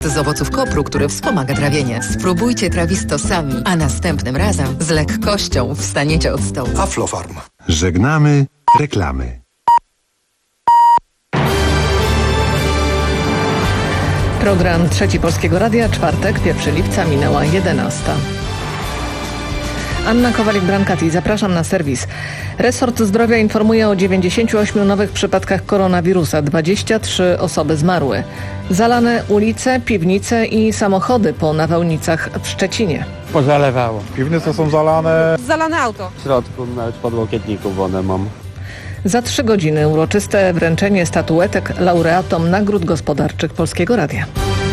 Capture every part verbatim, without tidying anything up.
z owoców kopru, który wspomaga trawienie. Spróbujcie Trawisto sami, a następnym razem z lekkością wstaniecie od stołu. Aflofarm. Żegnamy reklamy. Program Trzeci Polskiego Radia, czwartek, pierwszego lipca, minęła jedenasta. Anna Kowalik-Brankati, zapraszam na serwis. Resort Zdrowia informuje o dziewięćdziesięciu ośmiu nowych przypadkach koronawirusa. dwadzieścia trzy osoby zmarły. Zalane ulice, piwnice i samochody po nawałnicach w Szczecinie. Pozalewało. Piwnice są zalane. Zalane auto. W środku nawet podłokietników one mam. Za trzy godziny uroczyste wręczenie statuetek laureatom nagród gospodarczych Polskiego Radia.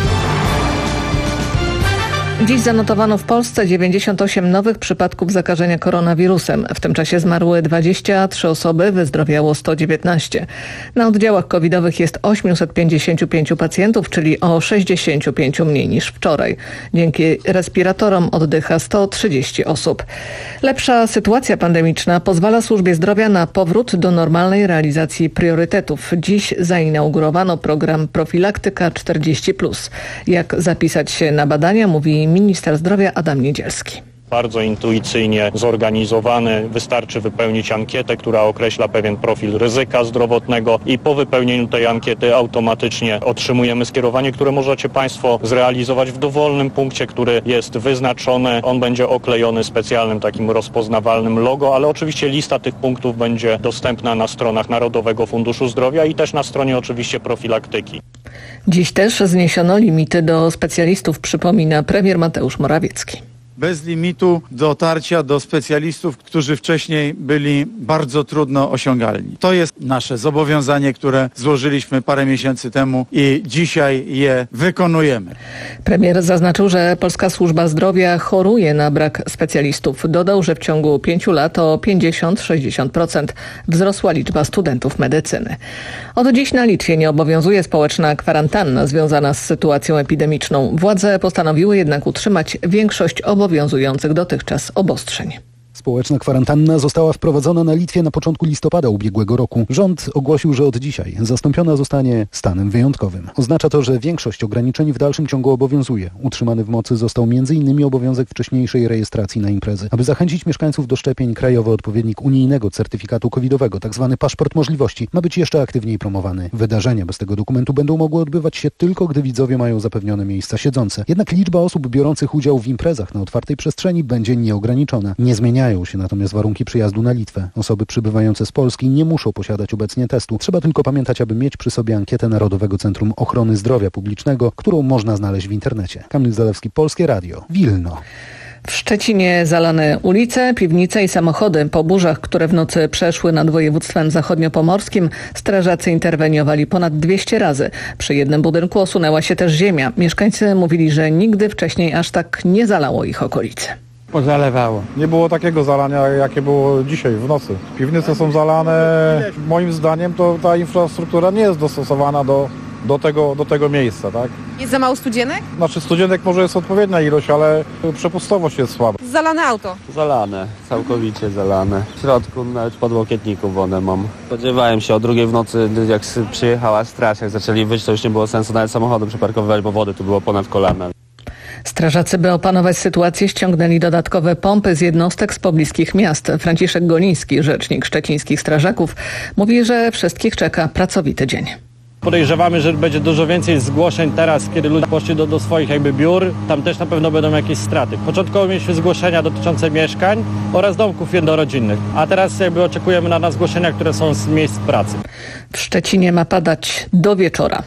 Dziś zanotowano w Polsce dziewięćdziesiąt osiem nowych przypadków zakażenia koronawirusem. W tym czasie zmarły dwadzieścia trzy osoby, wyzdrowiało sto dziewiętnaście. Na oddziałach covidowych jest osiemset pięćdziesiąt pięć pacjentów, czyli o sześćdziesiąt pięć mniej niż wczoraj. Dzięki respiratorom oddycha sto trzydzieści osób. Lepsza sytuacja pandemiczna pozwala służbie zdrowia na powrót do normalnej realizacji priorytetów. Dziś zainaugurowano program Profilaktyka czterdzieści plus. Jak zapisać się na badania, mówi minister zdrowia Adam Niedzielski. Bardzo intuicyjnie zorganizowany. Wystarczy wypełnić ankietę, która określa pewien profil ryzyka zdrowotnego i po wypełnieniu tej ankiety automatycznie otrzymujemy skierowanie, które możecie Państwo zrealizować w dowolnym punkcie, który jest wyznaczony. On będzie oklejony specjalnym takim rozpoznawalnym logo, ale oczywiście lista tych punktów będzie dostępna na stronach Narodowego Funduszu Zdrowia i też na stronie oczywiście profilaktyki. Dziś też zniesiono limity do specjalistów, przypomina premier Mateusz Morawiecki. Bez limitu dotarcia do specjalistów, którzy wcześniej byli bardzo trudno osiągalni. To jest nasze zobowiązanie, które złożyliśmy parę miesięcy temu i dzisiaj je wykonujemy. Premier zaznaczył, że polska służba zdrowia choruje na brak specjalistów. Dodał, że w ciągu pięciu lat o pięćdziesiąt do sześćdziesięciu procent wzrosła liczba studentów medycyny. Od dziś na Litwie nie obowiązuje społeczna kwarantanna związana z sytuacją epidemiczną. Władze postanowiły jednak utrzymać większość obowiązujących obowiązujących dotychczas obostrzeń. Społeczna kwarantanna została wprowadzona na Litwie na początku listopada ubiegłego roku. Rząd ogłosił, że od dzisiaj zastąpiona zostanie stanem wyjątkowym. Oznacza to, że większość ograniczeń w dalszym ciągu obowiązuje. Utrzymany w mocy został między innymi obowiązek wcześniejszej rejestracji na imprezy. Aby zachęcić mieszkańców do szczepień, krajowy odpowiednik unijnego certyfikatu covidowego, tzw. paszport możliwości, ma być jeszcze aktywniej promowany. Wydarzenia bez tego dokumentu będą mogły odbywać się tylko, gdy widzowie mają zapewnione miejsca siedzące. Jednak liczba osób biorących udział w imprezach na otwartej przestrzeni będzie nieograniczona. Nie zmieniają się natomiast warunki przyjazdu na Litwę. Osoby przybywające z Polski nie muszą posiadać obecnie testu. Trzeba tylko pamiętać, aby mieć przy sobie ankietę Narodowego Centrum Ochrony Zdrowia Publicznego, którą można znaleźć w internecie. Kamil Zalewski, Polskie Radio, Wilno. W Szczecinie zalane ulice, piwnice i samochody. Po burzach, które w nocy przeszły nad województwem zachodniopomorskim, strażacy interweniowali ponad dwieście razy. Przy jednym budynku osunęła się też ziemia. Mieszkańcy mówili, że nigdy wcześniej aż tak nie zalało ich okolice. Pozalewało. Nie było takiego zalania, jakie było dzisiaj w nocy. Piwnice są zalane. Moim zdaniem to ta infrastruktura nie jest dostosowana do, do, tego, do tego miejsca, tak? Jest za mało studzienek? Znaczy studzienek może jest odpowiednia ilość, ale przepustowość jest słaba. Zalane auto. Zalane, całkowicie zalane. W środku nawet podłokietników one mam. Spodziewałem się o drugiej w nocy, jak przyjechała straż, jak zaczęli wyjść, to już nie było sensu nawet samochodu przeparkowywać, bo wody tu było ponad kolana. Strażacy, by opanować sytuację, ściągnęli dodatkowe pompy z jednostek z pobliskich miast. Franciszek Goliński, rzecznik szczecińskich strażaków, mówi, że wszystkich czeka pracowity dzień. Podejrzewamy, że będzie dużo więcej zgłoszeń teraz, kiedy ludzie poszli do, do swoich jakby biur. Tam też na pewno będą jakieś straty. Początkowo mieliśmy zgłoszenia dotyczące mieszkań oraz domków jednorodzinnych, a teraz jakby oczekujemy na, na zgłoszenia, które są z miejsc pracy. W Szczecinie ma padać do wieczora.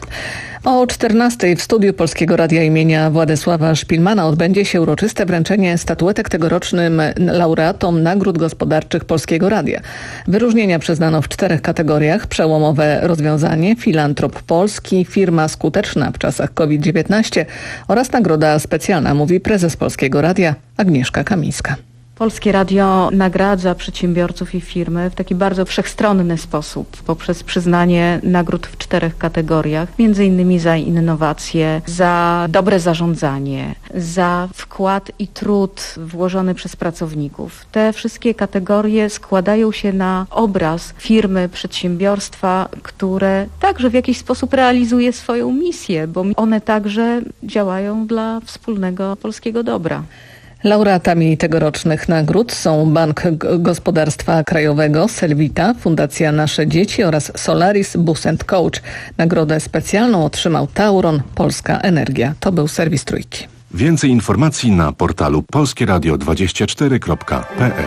O czternastej w studiu Polskiego Radia imienia Władysława Szpilmana odbędzie się uroczyste wręczenie statuetek tegorocznym laureatom nagród gospodarczych Polskiego Radia. Wyróżnienia przyznano w czterech kategoriach: przełomowe rozwiązanie, filantrop polski, firma skuteczna w czasach kowid dziewiętnaście oraz nagroda specjalna, mówi prezes Polskiego Radia Agnieszka Kamińska. Polskie Radio nagradza przedsiębiorców i firmy w taki bardzo wszechstronny sposób poprzez przyznanie nagród w czterech kategoriach, między innymi za innowacje, za dobre zarządzanie, za wkład i trud włożony przez pracowników. Te wszystkie kategorie składają się na obraz firmy, przedsiębiorstwa, które także w jakiś sposób realizuje swoją misję, bo one także działają dla wspólnego polskiego dobra. Laureatami tegorocznych nagród są Bank Gospodarstwa Krajowego, Selwita, Fundacja Nasze Dzieci oraz Solaris Bus and Coach. Nagrodę specjalną otrzymał Tauron Polska Energia. To był serwis Trójki. Więcej informacji na portalu polskieradio dwadzieścia cztery kropka p l.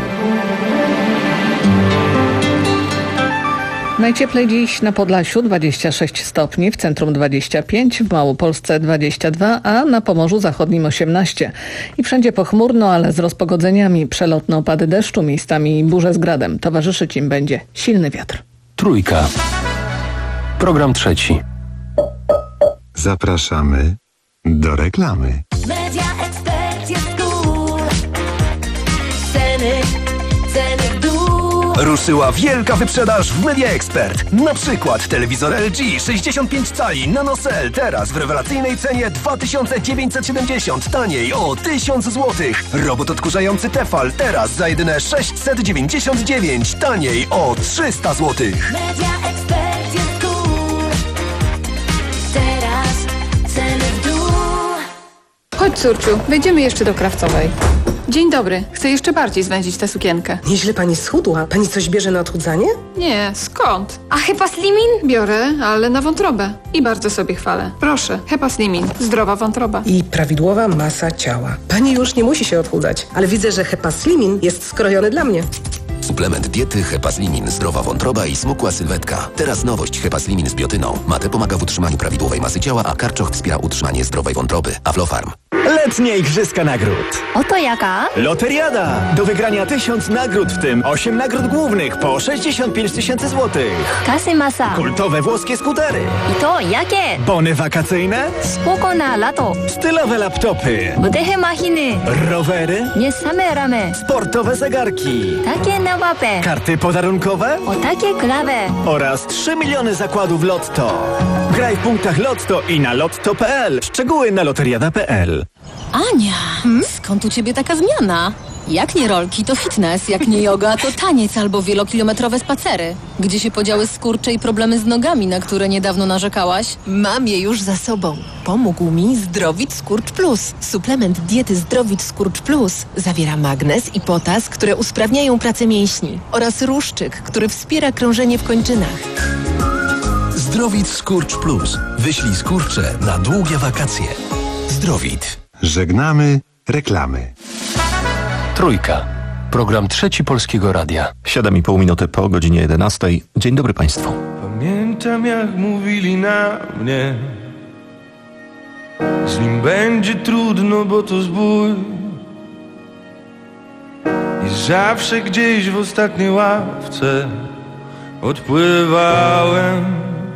Najcieplej dziś na Podlasiu dwadzieścia sześć stopni, w centrum dwadzieścia pięć, w Małopolsce dwadzieścia dwa, a na Pomorzu Zachodnim osiemnaście. I wszędzie pochmurno, ale z rozpogodzeniami. Przelotne opady deszczu, miejscami burze z gradem. Towarzyszyć im będzie silny wiatr. Trójka. Program trzeci. Zapraszamy do reklamy. Media Expert jest cool. Ceny, ceny w dół. Ruszyła wielka wyprzedaż w Media Expert. Na przykład telewizor L G sześćdziesiąt pięć cali NanoCell teraz w rewelacyjnej cenie dwa tysiące dziewięćset siedemdziesiąt, taniej o tysiąc złotych. Robot odkurzający Tefal teraz za jedyne sześćset dziewięćdziesiąt dziewięć, taniej o trzysta złotych. Media Expert jest cool. Teraz ceny w dół. Chodź, córciu, wejdziemy jeszcze do Krawcowej. Dzień dobry. Chcę jeszcze bardziej zwęzić tę sukienkę. Nieźle pani schudła. Pani coś bierze na odchudzanie? Nie, skąd? A Hepaslimin? Biorę, ale na wątrobę. I bardzo sobie chwalę. Proszę, Hepaslimin. Zdrowa wątroba. I prawidłowa masa ciała. Pani już nie musi się odchudzać, ale widzę, że Hepaslimin jest skrojony dla mnie. Suplement diety Hepaslimin, zdrowa wątroba i smukła sylwetka. Teraz nowość Hepaslimin z biotyną. Mate pomaga w utrzymaniu prawidłowej masy ciała, a karczoch wspiera utrzymanie zdrowej wątroby. Aflofarm. Letnie Igrzyska Nagród. Oto jaka? Loteriada. Do wygrania tysiąc nagród, w tym osiem nagród głównych po sześćdziesiąt pięć tysięcy złotych. Kasy masa. Kultowe włoskie skutery. I to jakie? Bony wakacyjne. Spoko na lato. Stylowe laptopy. Budehe machiny. Rowery. Nie same ramy. Sportowe zegarki. Takie nawape. Karty podarunkowe. O takie klawe. Oraz trzy miliony zakładów Lotto. Graj w punktach Lotto i na lotto kropka p l. Szczegóły na loteriada kropka p l. Ania, hmm? Skąd u ciebie taka zmiana? Jak nie rolki, to fitness, jak nie yoga, to taniec albo wielokilometrowe spacery. Gdzie się podziały skurcze i problemy z nogami, na które niedawno narzekałaś? Mam je już za sobą. Pomógł mi Zdrowit Skurcz Plus. Suplement diety Zdrowit Skurcz Plus zawiera magnez i potas, które usprawniają pracę mięśni, oraz ruszczyk, który wspiera krążenie w kończynach. Zdrowit Skurcz Plus. Wyślij skurcze na długie wakacje. Zdrowit. Żegnamy reklamy. Trójka. Program trzeci Polskiego Radia. siedem i pół minuty po godzinie jedenastej. Dzień dobry Państwu. Pamiętam, jak mówili na mnie, z nim będzie trudno, bo to zbój. I zawsze gdzieś w ostatniej ławce odpływałem.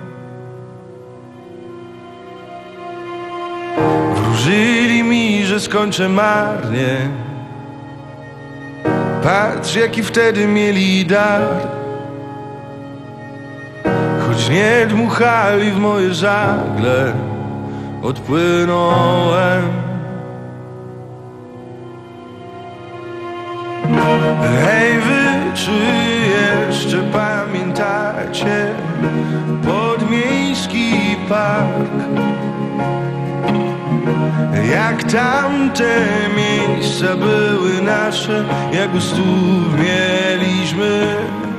Wróżyli mi, że skończę marnie. Patrz, jaki wtedy mieli dar. Choć nie dmuchali w moje żagle, odpłynąłem. Hej wy, czy jeszcze pamiętacie podmiejski park? Jak tamte miejsca były nasze, jak gustów mieliśmy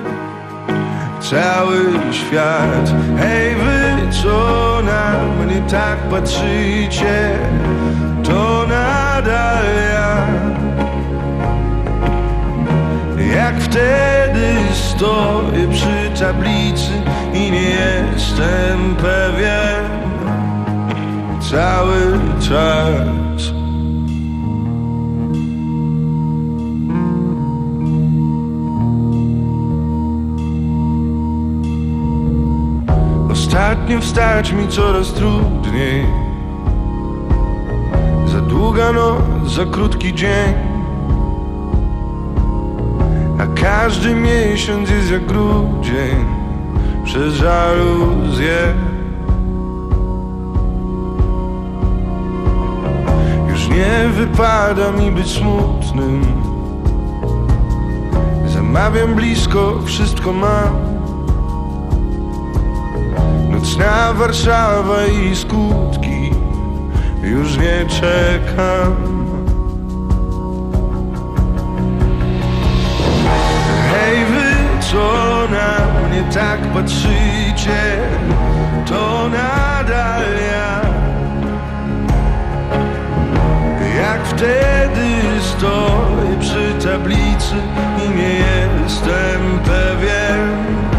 cały świat. Hej wy, co na mnie tak patrzycie, to nadal ja. Jak wtedy stoję przy tablicy i nie jestem pewien cały czas. Ostatnio wstać mi coraz trudniej. Za długa noc, za krótki dzień. A każdy miesiąc jest jak grudzień przez żaluzję. Już nie wypada mi być smutnym. Zamawiam blisko, wszystko mam. Nocna Warszawa i skutki, już nie czekam. Hej wy, co na mnie tak patrzycie, to nadal ja. Jak wtedy stoję przy tablicy i nie jestem pewien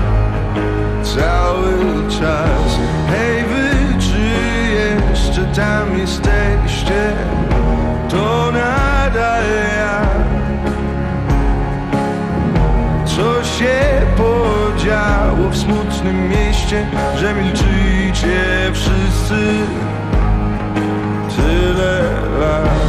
cały czas. Hej wy, czy jeszcze tam jesteście, to nadal ja. Co się podziało w smutnym mieście, że milczycie wszyscy tyle lat?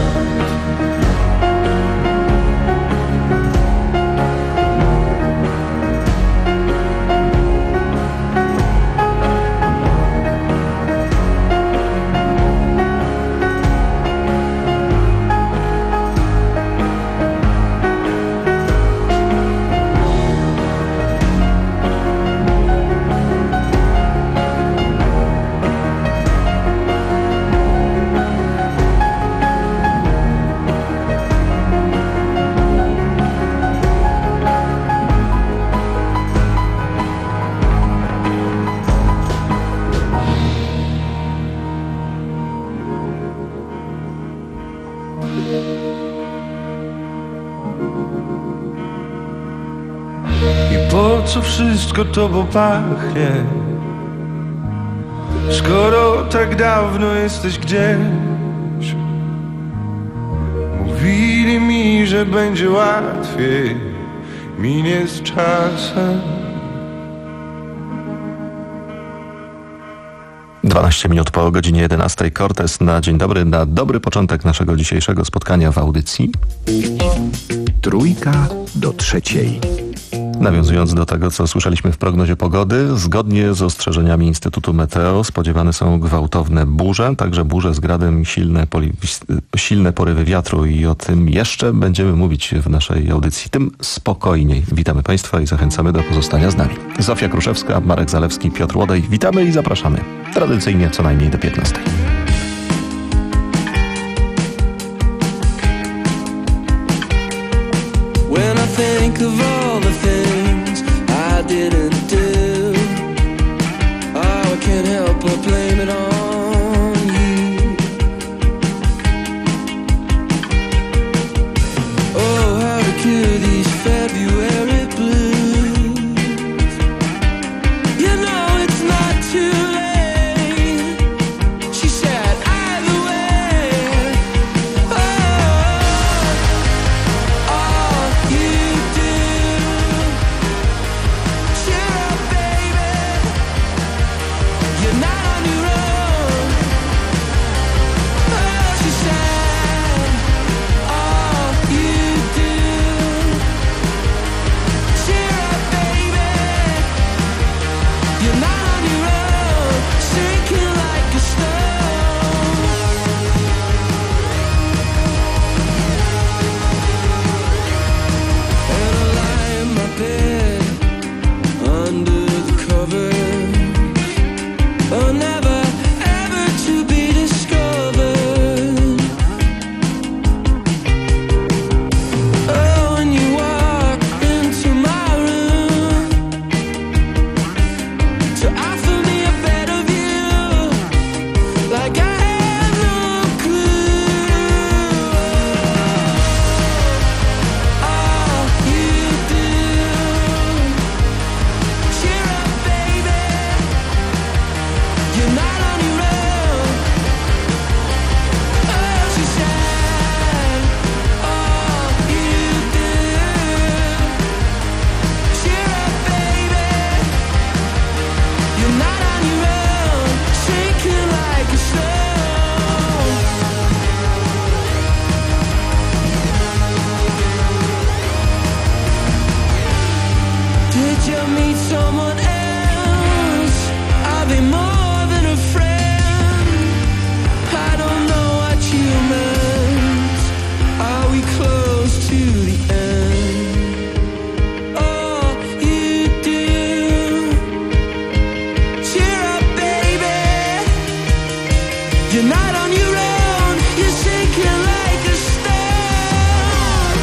Po co wszystko tobą pachnie, skoro tak dawno jesteś gdzieś? Mówili mi, że będzie łatwiej, minie z czasem. dwanaście minut po godzinie jedenastej. Cortez na dzień dobry, na dobry początek naszego dzisiejszego spotkania w audycji. Trójka do trzeciej. Nawiązując do tego, co słyszeliśmy w prognozie pogody, zgodnie z ostrzeżeniami Instytutu Meteo spodziewane są gwałtowne burze, także burze z gradem, silne, poli, silne porywy wiatru i o tym jeszcze będziemy mówić w naszej audycji. Tym spokojniej. Witamy Państwa i zachęcamy do pozostania z nami. Zofia Kruszewska, Marek Zalewski, Piotr Łodej. Witamy i zapraszamy. Tradycyjnie co najmniej do piętnastej. When I think of all the things I didn't do, oh, I can't help but blame it on you. Oh, how to cure these February blues. You know it's not too late. She said someone else, I'll be more than a friend. I don't know what you meant. Are we close to the end? Oh, you do. Cheer up, baby. You're not on your own. You're sinking like a stone.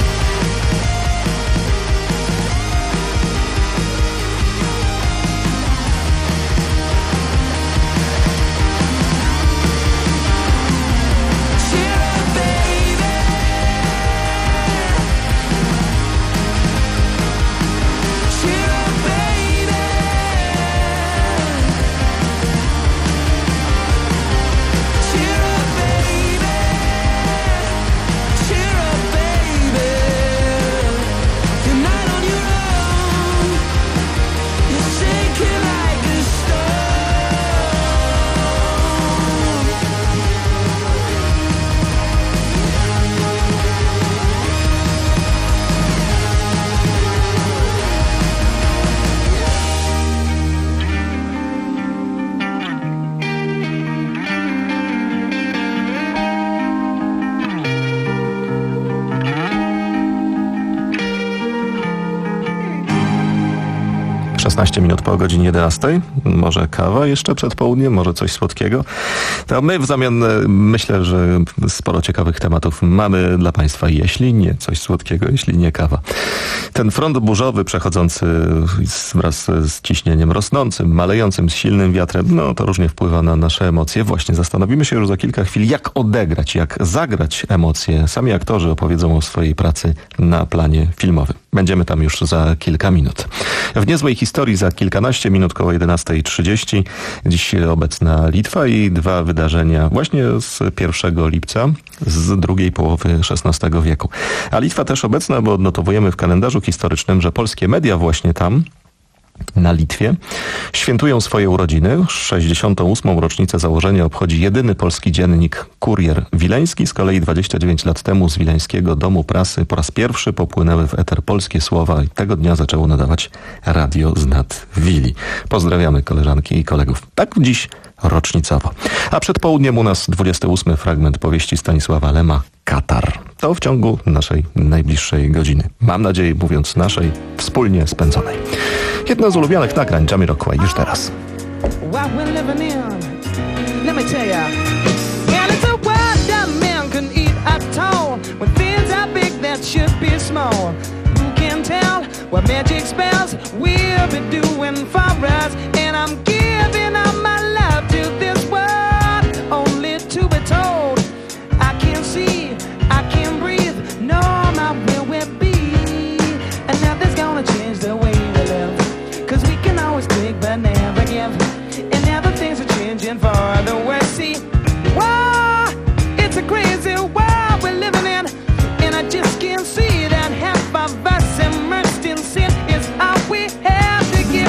Cheer up, baby. Cheer up, baby. Cheer up, baby. Cheer up, baby. You're not on your own. You're sinking like a stone. szesnaście minut po godzinie jedenastej. Może kawa jeszcze przed południem, może coś słodkiego. To my w zamian e, myślę, że sporo ciekawych tematów mamy dla Państwa. Jeśli nie coś słodkiego, jeśli nie kawa. Ten front burzowy przechodzący z, wraz z ciśnieniem rosnącym, malejącym, z silnym wiatrem, no to różnie wpływa na nasze emocje. Właśnie zastanowimy się już za kilka chwil, jak odegrać, jak zagrać emocje. Sami aktorzy opowiedzą o swojej pracy na planie filmowym. Będziemy tam już za kilka minut. W niezłej historii za kilkanaście minut koło jedenastej trzydzieści. Dziś obecna Litwa i dwa wydarzenia właśnie z pierwszego lipca, z drugiej połowy szesnastego wieku. A Litwa też obecna, bo odnotowujemy w kalendarzu historycznym, że polskie media właśnie tam, na Litwie, świętują swoje urodziny. sześćdziesiątą ósmą rocznicę założenia obchodzi jedyny polski dziennik Kurier Wileński. Z kolei dwadzieścia dziewięć lat temu z Wileńskiego Domu Prasy po raz pierwszy popłynęły w eter polskie słowa i tego dnia zaczęło nadawać radio z nad Wili. Pozdrawiamy koleżanki i kolegów. Tak dziś rocznicowo. A przed południem u nas dwudziesty ósmy fragment powieści Stanisława Lema Katar. To w ciągu naszej najbliższej godziny. Mam nadzieję, mówiąc naszej, wspólnie spędzonej. Jedno z ulubionych nagrań Jamiroquai już teraz. What we're living in, let me tell ya. And it's a world that man can eat at all. When things are big that should be small. Who can tell what magic spells we'll be doing for us? And I'm giving up my love to this world, only to be told I can't see, I can't breathe, no, my will will be. And nothing's gonna change the way we live, 'cause we can always take but never give. And now the things are changing for the worse. See, whoa, it's a crazy world we're living in, and I just can't see that half of us immersed in sin is all we have to give.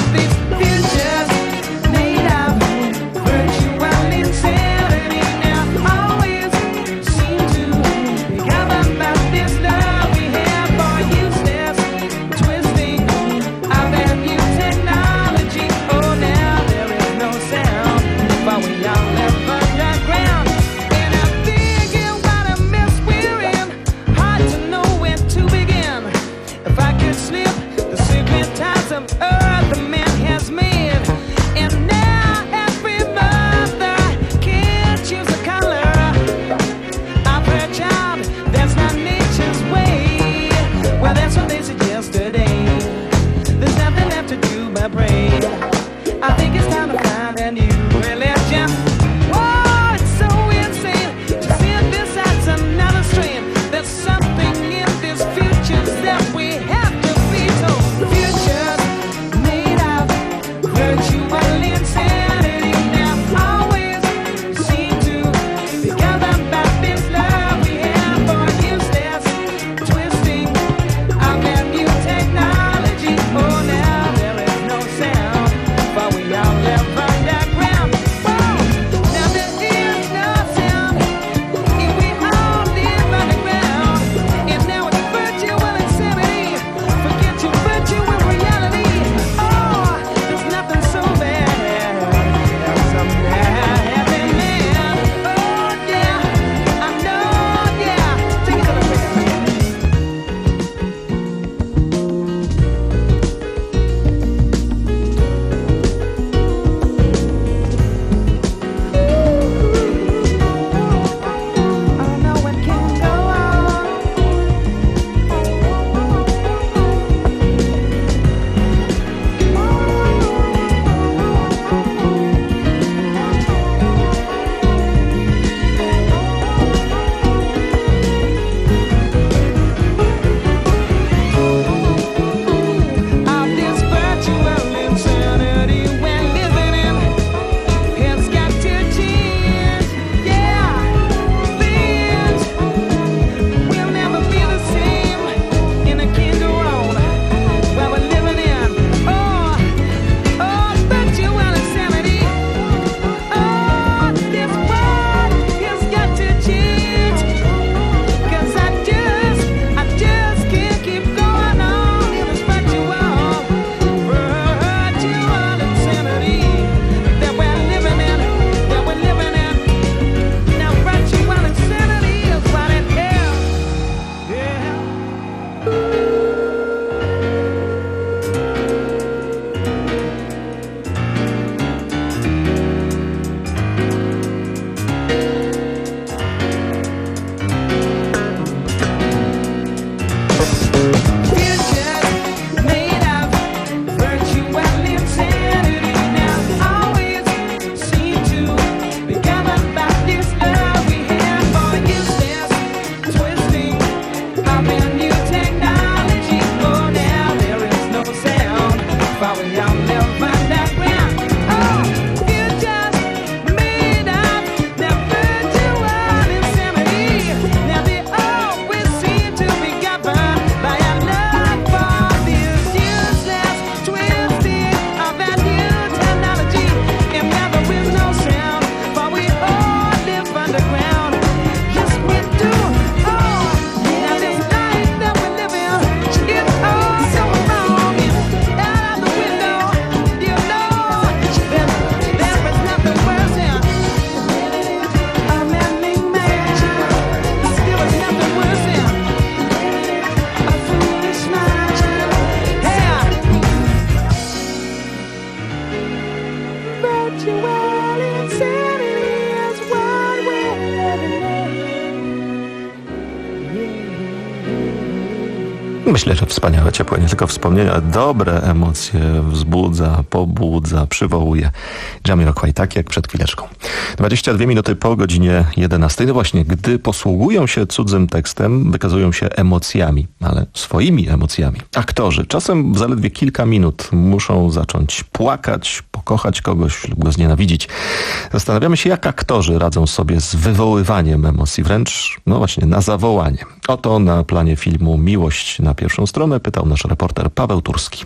Myślę, że wspaniałe, ciepłe, nie tylko wspomnienia, dobre emocje wzbudza, pobudza, przywołuje Jamiroquai, tak jak przed chwileczką. dwadzieścia dwie minuty po godzinie jedenastej. No właśnie, gdy posługują się cudzym tekstem, wykazują się emocjami, ale swoimi emocjami. Aktorzy czasem w zaledwie kilka minut muszą zacząć płakać, pokochać kogoś lub go znienawidzić. Zastanawiamy się, jak aktorzy radzą sobie z wywoływaniem emocji, wręcz, no właśnie, na zawołanie. Oto na planie filmu Miłość na pierwszą stronę pytał nasz reporter Paweł Turski.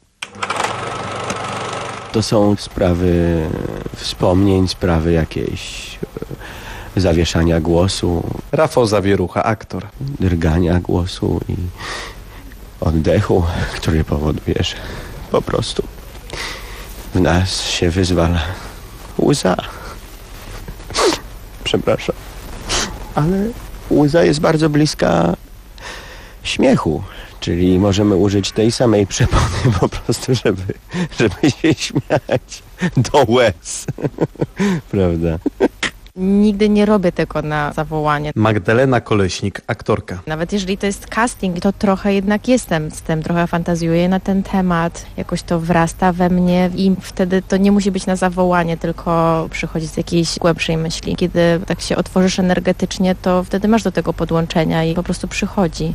To są sprawy wspomnień, sprawy jakiejś zawieszania głosu. Rafał Zawierucha, aktor. Drgania głosu i oddechu, który powoduje, że po prostu w nas się wyzwala łza. Przepraszam, ale łza jest bardzo bliska śmiechu, czyli możemy użyć tej samej przepony po prostu, żeby, żeby się śmiać do łez. Prawda? Nigdy nie robię tego na zawołanie. Magdalena Koleśnik, aktorka. Nawet jeżeli to jest casting, to trochę jednak jestem z tym, trochę fantazjuję na ten temat, jakoś to wrasta we mnie i wtedy to nie musi być na zawołanie, tylko przychodzi z jakiejś głębszej myśli. Kiedy tak się otworzysz energetycznie, to wtedy masz do tego podłączenia i po prostu przychodzi.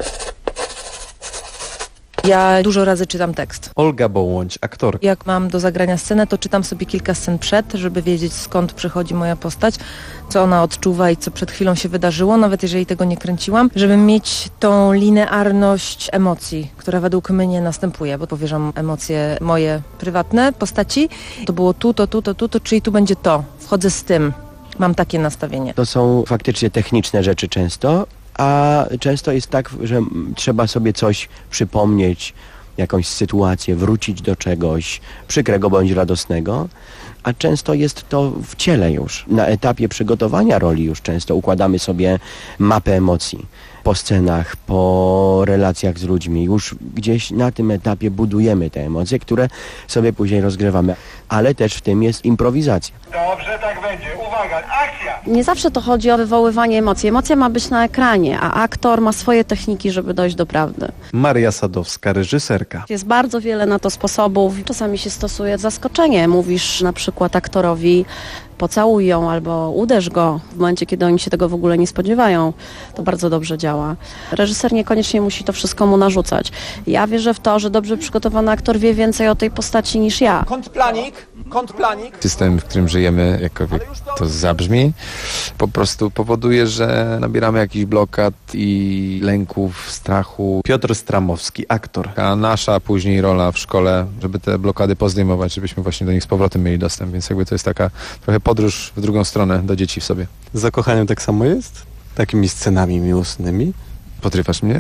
Ja dużo razy czytam tekst. Olga Bołądź, aktor. Jak mam do zagrania scenę, to czytam sobie kilka scen przed, żeby wiedzieć, skąd przychodzi moja postać, co ona odczuwa i co przed chwilą się wydarzyło, nawet jeżeli tego nie kręciłam, żeby mieć tą linearność emocji, która według mnie następuje, bo powierzam emocje moje prywatne postaci. To było tu, to tu, to tu, to czyli tu będzie to. Wchodzę z tym. Mam takie nastawienie. To są faktycznie techniczne rzeczy często, a często jest tak, że trzeba sobie coś przypomnieć, jakąś sytuację, wrócić do czegoś przykrego bądź radosnego, a często jest to w ciele już. Na etapie przygotowania roli już często układamy sobie mapę emocji. Po scenach, po relacjach z ludźmi. Już gdzieś na tym etapie budujemy te emocje, które sobie później rozgrywamy. Ale też w tym jest improwizacja. Dobrze, tak będzie. Uwaga, akcja! Nie zawsze to chodzi o wywoływanie emocji. Emocja ma być na ekranie, a aktor ma swoje techniki, żeby dojść do prawdy. Maria Sadowska, reżyserka. Jest bardzo wiele na to sposobów. Czasami się stosuje zaskoczenie. Mówisz na przykład aktorowi: pocałuj ją albo uderz go w momencie, kiedy oni się tego w ogóle nie spodziewają. To bardzo dobrze działa. Reżyser niekoniecznie musi to wszystko mu narzucać. Ja wierzę w to, że dobrze przygotowany aktor wie więcej o tej postaci niż ja. Kontrplanik, kontrplanik. System, w którym żyjemy, jakkolwiek to zabrzmi, po prostu powoduje, że nabieramy jakichś blokad i lęków, strachu. Piotr Stramowski, aktor. A nasza później rola w szkole, żeby te blokady pozdejmować, żebyśmy właśnie do nich z powrotem mieli dostęp, więc jakby to jest taka trochę podróż w drugą stronę do dzieci w sobie. Z zakochaniem tak samo jest? Takimi scenami miłosnymi? Podrywasz mnie?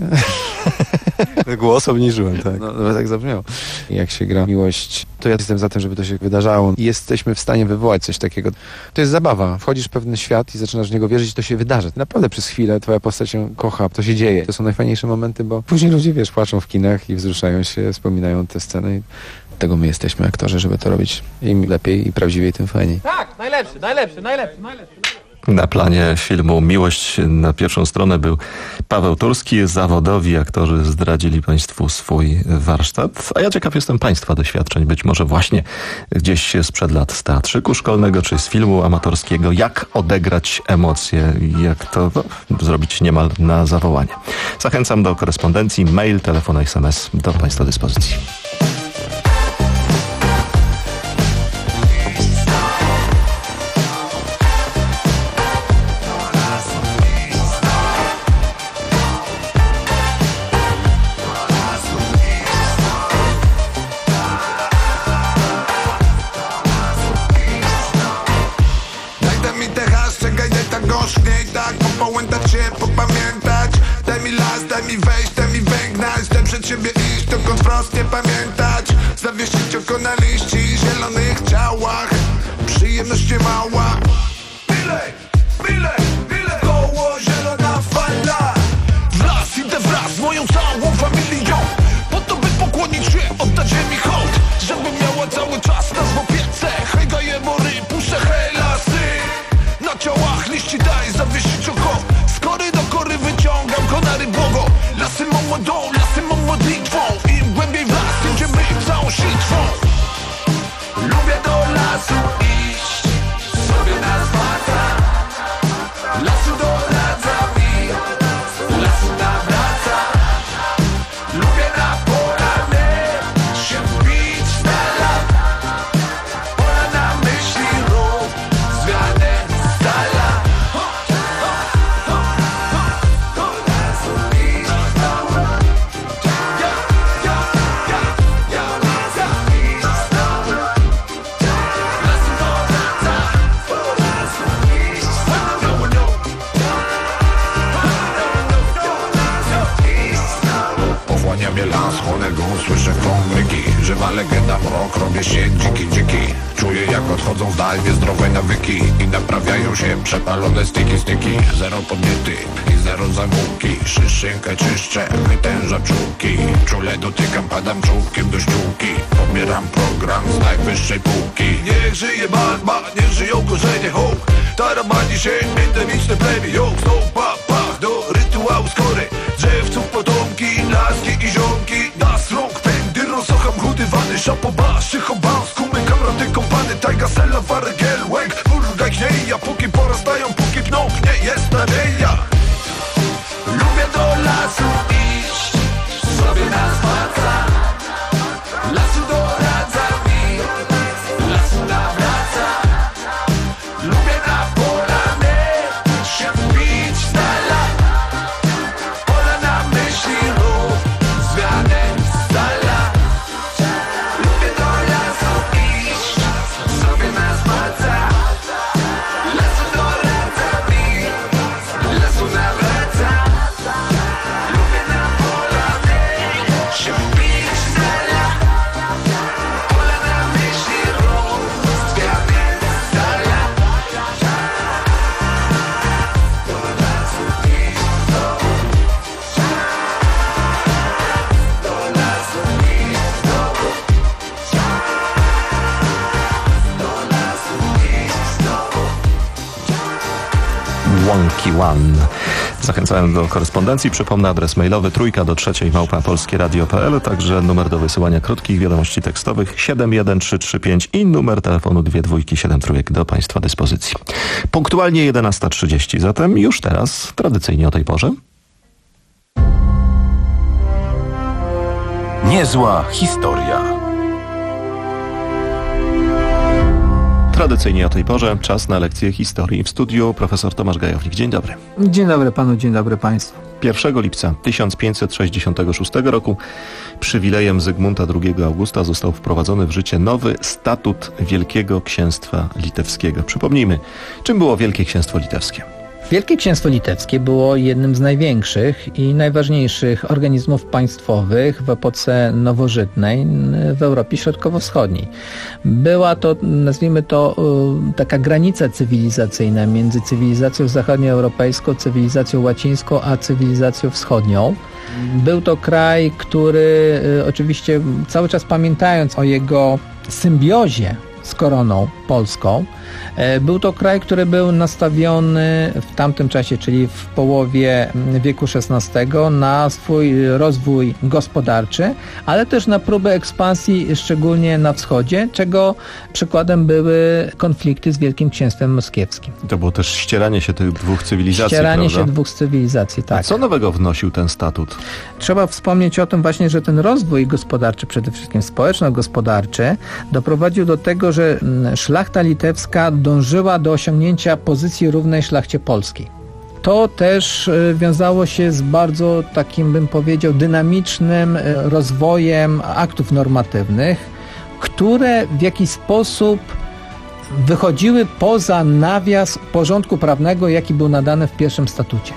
Głos obniżyłem, tak. No, no tak zabrzmiało. Jak się gra miłość, to ja jestem za tym, żeby to się wydarzało. I jesteśmy w stanie wywołać coś takiego. To jest zabawa. Wchodzisz w pewien świat i zaczynasz w niego wierzyć, to się wydarzy. Naprawdę przez chwilę twoja postać się kocha, to się dzieje. To są najfajniejsze momenty, bo później ludzie, wiesz, płaczą w kinach i wzruszają się, wspominają te sceny. Tego my jesteśmy, aktorzy, żeby to robić im lepiej i prawdziwiej, tym fajniej. Tak, najlepszy, najlepszy, najlepszy, najlepszy. Na planie filmu Miłość na pierwszą stronę był Paweł Turski. Zawodowi aktorzy zdradzili Państwu swój warsztat. A ja ciekaw jestem Państwa doświadczeń. Być może właśnie gdzieś sprzed lat z teatrzyku szkolnego czy z filmu amatorskiego. Jak odegrać emocje, jak to no, zrobić niemal na zawołanie. Zachęcam do korespondencji. Mail, telefon, es em es do Państwa dyspozycji. Popamiętać, daj mi las, daj mi wejść, daj mi węgnać, daj przed siebie iść, dokąd wprost nie pamiętać. Zawiesić oko na liści, zielonych ciałach, przyjemność nie mała. Bile, bile, bile, koło zielona fala. Wraz, idę wraz z moją całą familią, po to by pokłonić się, oddać ziemi hołd, żeby miała cały czas nas w opiece. Hej, daję mory, puszczę helasy, na ciałach liści daj, zawiesić oko. Z kory do kory wyciągam konary błogo. Lasy mam ładą, lasy mam ładą. chłonę go, słyszę krągryki. Żywa legenda, mrok, robię się dziki, dziki. Czuję jak odchodzą w dal niezdrowe nawyki i naprawiają się przepalone styki, styki. Zero podnietych i zero zamówki. Szyszynkę czyszczę, wytężam czułki. Czule dotykam, padam czubkiem do ściółki. Pobieram program z najwyższej półki. Niech żyje barba, niech żyją korzenie hołd. Taramani się, endemiczne plemię, ją znów pa, pa. Do rytuału skory, drzewców potomki, laski i ziomki. Das rąk, pędy, rosocham, chudy, wany, szapoba, szychoba, skumy, kamraty, kompany, tajga, sela, wargel, łęk, burga, gnieja, póki porastają, póki pną, nie jest nadzieja. Lubię do lasu iść, sobie na spacer. Lasu doradza mi, lasu nawraca. Lubię na polanie się wbić z dala. Pola na myśli rób zmianę z dala. Lubię do lasu iść, sobie na spacer. Lasu doradza mi, lasu nawraca. Lubię na polanie się wbić z dala. Pola na myśli rób zmianę z dala. Wonky One. Zachęcałem do korespondencji. Przypomnę adres mailowy trójka do trzeciej małpa polskieradio kropka p l, także numer do wysyłania krótkich wiadomości tekstowych siedem jeden trzy trzy pięć i numer telefonu dwie dwójki siedem trójek do Państwa dyspozycji. Punktualnie jedenasta trzydzieści, zatem już teraz, tradycyjnie o tej porze. Niezła historia. Tradycyjnie o tej porze czas na lekcję historii. W studiu profesor Tomasz Gajownik. Dzień dobry. Dzień dobry panu, dzień dobry państwu. pierwszego lipca tysiąc pięćset sześćdziesiątego szóstego roku przywilejem Zygmunta drugiego Augusta został wprowadzony w życie nowy statut Wielkiego Księstwa Litewskiego. Przypomnijmy, czym było Wielkie Księstwo Litewskie? Wielkie Księstwo Litewskie było jednym z największych i najważniejszych organizmów państwowych w epoce nowożytnej w Europie Środkowo-Wschodniej. Była to, nazwijmy to, taka granica cywilizacyjna między cywilizacją zachodnioeuropejską, cywilizacją łacińską, a cywilizacją wschodnią. Był to kraj, który oczywiście cały czas pamiętając o jego symbiozie z koroną polską, był to kraj, który był nastawiony w tamtym czasie, czyli w połowie wieku szesnastego, na swój rozwój gospodarczy, ale też na próbę ekspansji, szczególnie na wschodzie, czego przykładem były konflikty z Wielkim Księstwem Moskiewskim. To było też ścieranie się tych dwóch cywilizacji, Ścieranie prawda? się dwóch cywilizacji, tak. A co nowego wnosił ten statut? Trzeba wspomnieć o tym właśnie, że ten rozwój gospodarczy, przede wszystkim społeczno-gospodarczy, doprowadził do tego, że szlachta litewska dążyła do osiągnięcia pozycji równej szlachcie polskiej. To też wiązało się z bardzo takim, bym powiedział, dynamicznym rozwojem aktów normatywnych, które w jakiś sposób wychodziły poza nawias porządku prawnego, jaki był nadany w pierwszym statucie.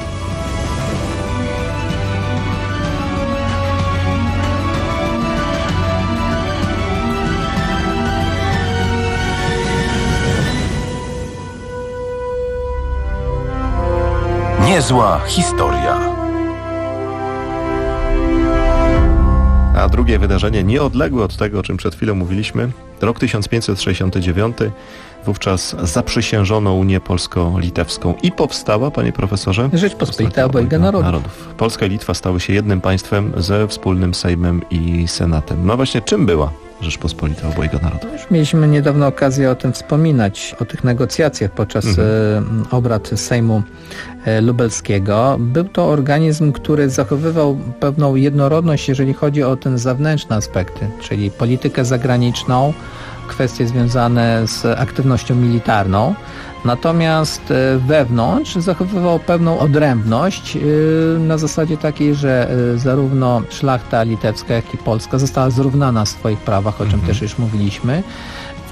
Niezła historia. A drugie wydarzenie nieodległe od tego, o czym przed chwilą mówiliśmy, rok tysiąc pięćset sześćdziesiąty dziewiąty. Wówczas zaprzysiężono Unię Polsko-Litewską i powstała, panie profesorze, Rzeczpospolita Obojga Narodów. Narodów. Polska i Litwa stały się jednym państwem ze wspólnym Sejmem i Senatem. No właśnie, czym była Rzeczpospolita Obojga Narodów? Już mieliśmy niedawno okazję o tym wspominać, o tych negocjacjach podczas mhm. e, obrad Sejmu e, Lubelskiego. Był to organizm, który zachowywał pewną jednorodność, jeżeli chodzi o te zewnętrzne aspekty, czyli politykę zagraniczną, kwestie związane z aktywnością militarną. Natomiast wewnątrz zachowywał pewną odrębność na zasadzie takiej, że zarówno szlachta litewska, jak i polska została zrównana w swoich prawach, o czym mhm. też już mówiliśmy. W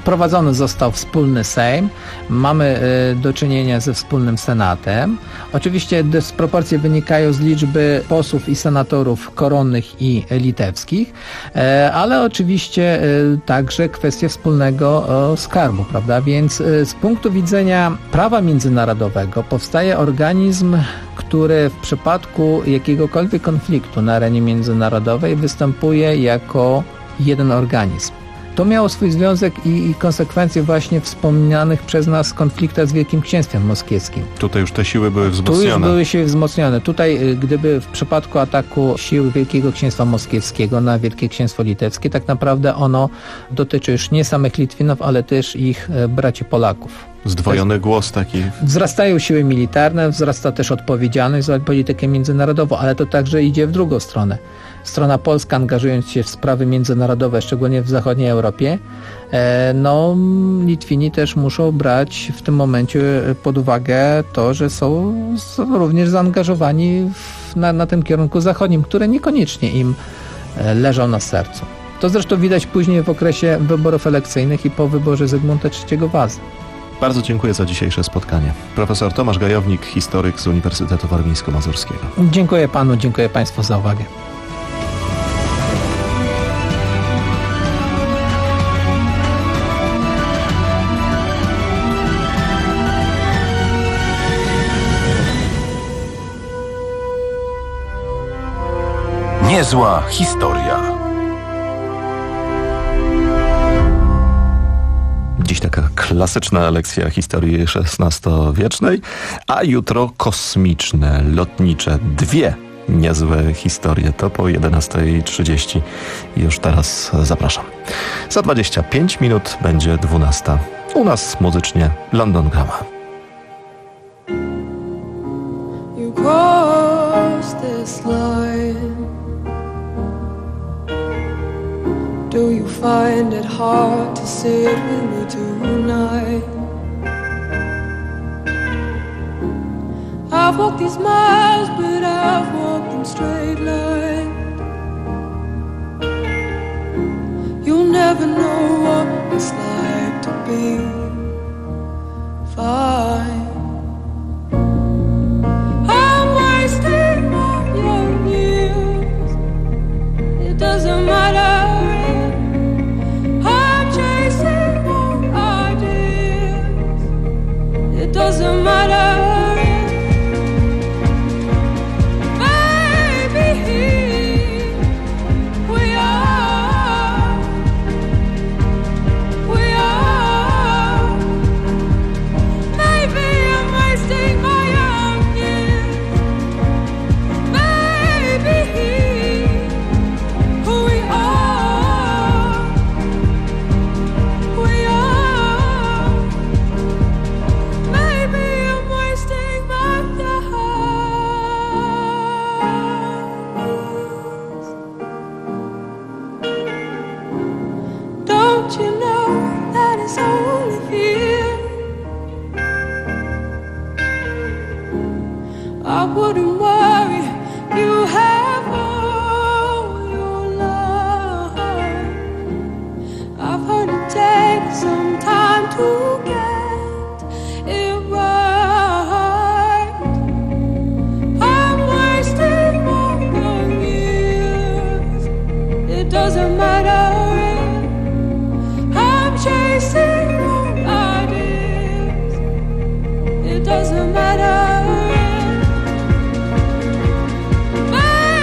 Wprowadzony został wspólny Sejm, mamy do czynienia ze wspólnym Senatem. Oczywiście dysproporcje wynikają z liczby posłów i senatorów koronnych i litewskich, ale oczywiście także kwestia wspólnego skarbu, prawda? Więc z punktu widzenia prawa międzynarodowego powstaje organizm, który w przypadku jakiegokolwiek konfliktu na arenie międzynarodowej występuje jako jeden organizm. To miało swój związek i, i konsekwencje właśnie wspomnianych przez nas konfliktach z Wielkim Księstwem Moskiewskim. Tutaj już te siły były wzmocnione. Tu już były siły wzmocnione. Tutaj, gdyby w przypadku ataku sił Wielkiego Księstwa Moskiewskiego na Wielkie Księstwo Litewskie, tak naprawdę ono dotyczy już nie samych Litwinów, ale też ich braci Polaków. Zdwojony głos taki. Wzrastają siły militarne, wzrasta też odpowiedzialność za politykę międzynarodową, ale to także idzie w drugą stronę. Strona polska, angażując się w sprawy międzynarodowe, szczególnie w zachodniej Europie, no Litwini też muszą brać w tym momencie pod uwagę to, że są, są również zaangażowani w, na, na tym kierunku zachodnim, które niekoniecznie im leżą na sercu. To zresztą widać później w okresie wyborów elekcyjnych i po wyborze Zygmunta trzeciego Wazy. Bardzo dziękuję za dzisiejsze spotkanie. Profesor Tomasz Gajownik, historyk z Uniwersytetu Warmińsko-Mazurskiego. Dziękuję panu, dziękuję państwu za uwagę. Niezła historia. Dziś taka klasyczna lekcja historii szesnastowiecznej, a jutro kosmiczne, lotnicze, dwie niezłe historie. To po jedenastej trzydzieści. Już teraz zapraszam. Za dwadzieścia pięć minut będzie dwunasta. U nas muzycznie London Grammar. You crossed this line. Do you find it hard to sit with me tonight? I've walked these miles, but I've walked in straight line. You'll never know what it's like to be fine. I'm wasting my young years. It doesn't matter. Doesn't matter. Doesn't matter.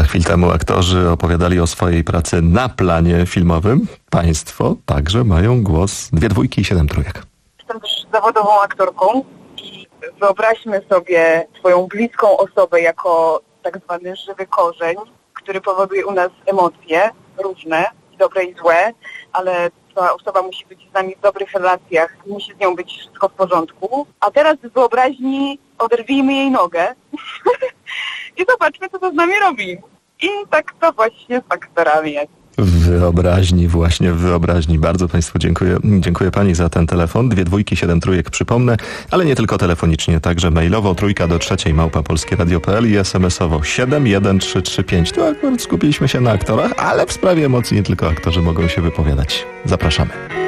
Kilka chwil temu aktorzy opowiadali o swojej pracy na planie filmowym. Państwo także mają głos. Dwie dwójki i siedem trójek. Jestem też zawodową aktorką i wyobraźmy sobie swoją bliską osobę jako tak zwany żywy korzeń, który powoduje u nas emocje różne, dobre i złe, ale ta osoba musi być z nami w dobrych relacjach, musi z nią być wszystko w porządku. A teraz z wyobraźni oderwijmy jej nogę i zobaczmy, co to z nami robi. I tak to właśnie z aktorami jest. W wyobraźni, właśnie w wyobraźni. Bardzo Państwu dziękuję. Dziękuję Pani za ten telefon. Dwie dwójki, siedem trójek, przypomnę, ale nie tylko telefonicznie, także mailowo, trójka do trzeciej, małpa polskie radio kropka p l i es em es owo siedem jeden trzy trzy pięć. Tu akurat skupiliśmy się na aktorach, ale w sprawie emocji nie tylko aktorzy mogą się wypowiadać. Zapraszamy.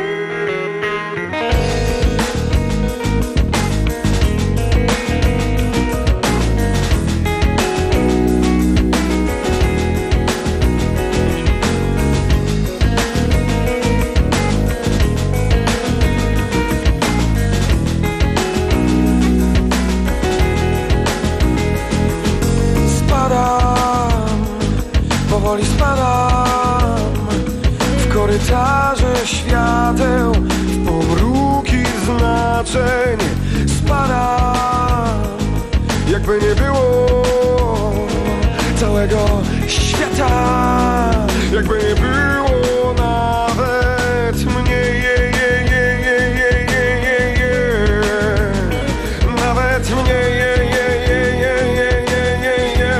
Powoli spadam w korytarze świateł, w pomruki znaczeń. Spadam, jakby nie było całego świata, jakby nie było nawet mnie. Je, je, je, je, je, je, je, je. Nawet mnie. Je, je, je, je, je, je, je, je.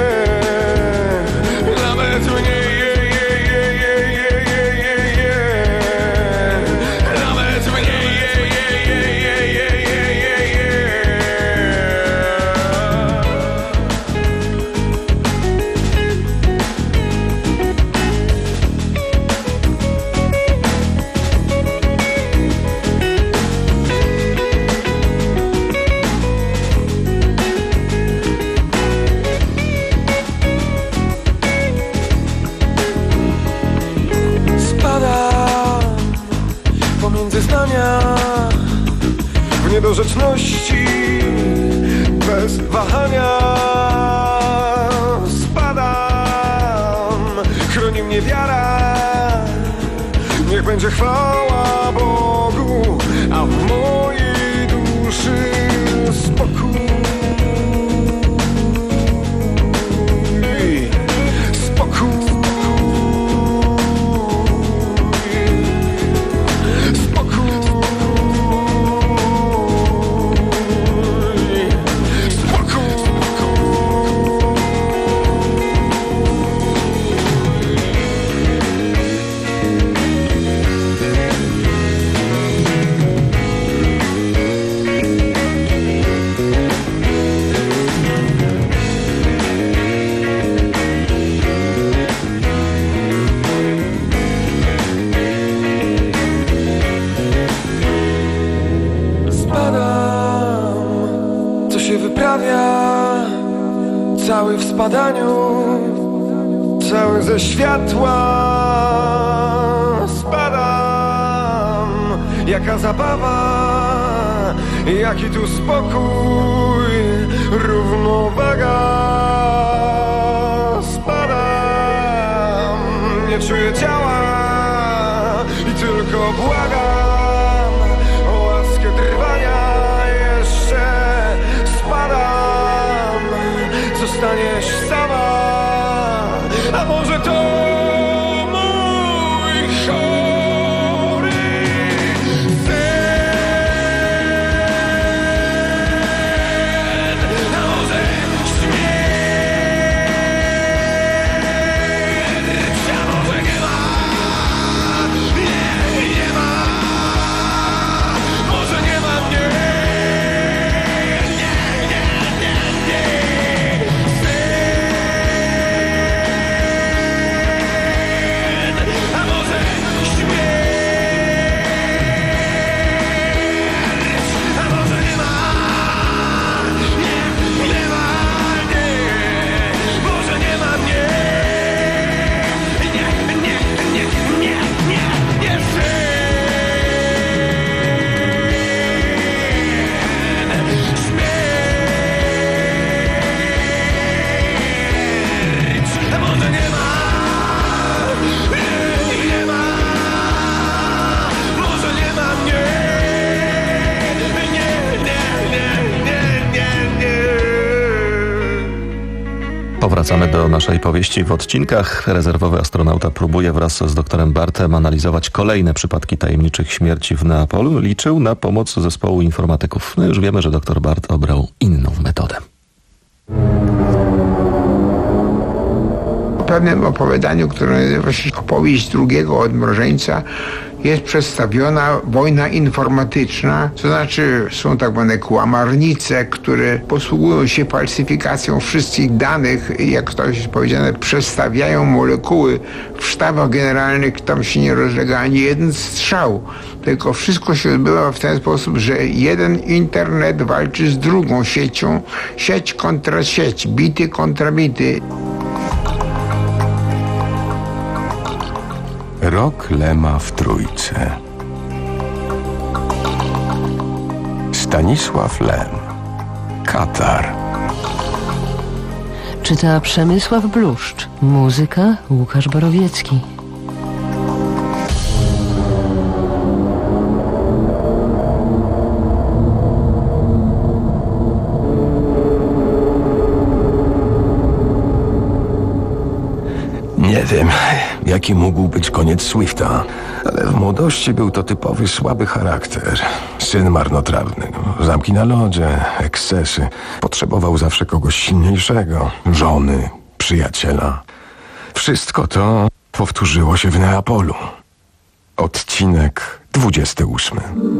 Nawet mnie. Je, je, je, je, je, je, je, je. Nawet mnie. Je, je, je, je, je, je, je, je. Spadam pomiędzy zdania w niedorzeczności bez wahania. Spadam, chroni mnie wiara, niech będzie chwała Bogu, a w mojej duszy spokój. Spokój. Cały w spadaniu, cały ze światła. Spadam, jaka zabawa, jaki tu spokój, równowaga. Spadam, nie czuję ciała i tylko błagam o łaskę trwania jeszcze. Spadam, zostaniesz sama, a może to mój chory sen, a może śmierć, a może nie ma, nie, nie ma, może nie ma mnie. Nie, nie, nie, nie. Wracamy do naszej powieści w odcinkach. Rezerwowy astronauta próbuje wraz z doktorem Bartem analizować kolejne przypadki tajemniczych śmierci w Neapolu. Liczył na pomoc zespołu informatyków. No już wiemy, że doktor Bart obrał inną metodę. W pewnym opowiadaniu, które nazywa się Opowieść drugiego odmrożeńca, jest przedstawiona wojna informatyczna, to znaczy są tak zwane kłamarnice, które posługują się falsyfikacją wszystkich danych, jak to jest powiedziane, przestawiają molekuły w sztabach generalnych, tam się nie rozlega ani jeden strzał, tylko wszystko się odbywa w ten sposób, że jeden internet walczy z drugą siecią, sieć kontra sieć, bity kontra bity. Rok Lema w Trójce. Stanisław Lem. Katar. Czyta Przemysław Bluszcz. Muzyka Łukasz Borowiecki. Nie wiem, jaki mógł być koniec Swifta, ale w młodości był to typowy słaby charakter. Syn marnotrawny, zamki na lodzie, ekscesy. Potrzebował zawsze kogoś silniejszego, żony, przyjaciela. Wszystko to powtórzyło się w Neapolu. Odcinek dwudziesty ósmy.